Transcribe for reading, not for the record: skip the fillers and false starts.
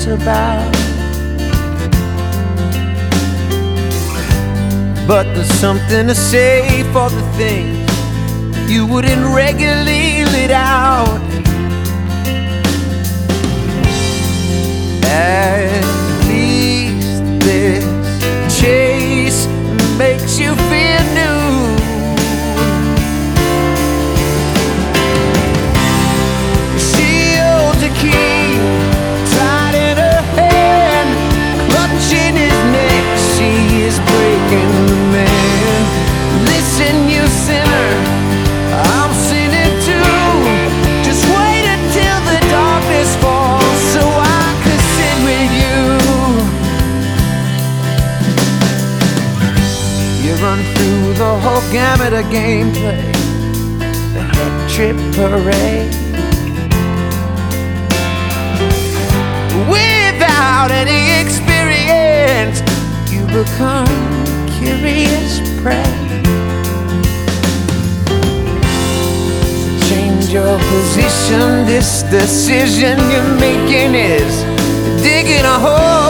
talks about. But there's something to say for the things you wouldn't regularly let out. At least this chase makes you feel new. She holds a key tight in her hand, clutching his neck. She is breaking the man. Listen, you sinner, I'm sinning too. Just wait until the darkness falls so I could sit with you. You run through the whole gamut of gameplay, the head trip parade, without any experience. You become curious prey. So change your position. This decision you're making is digging a hole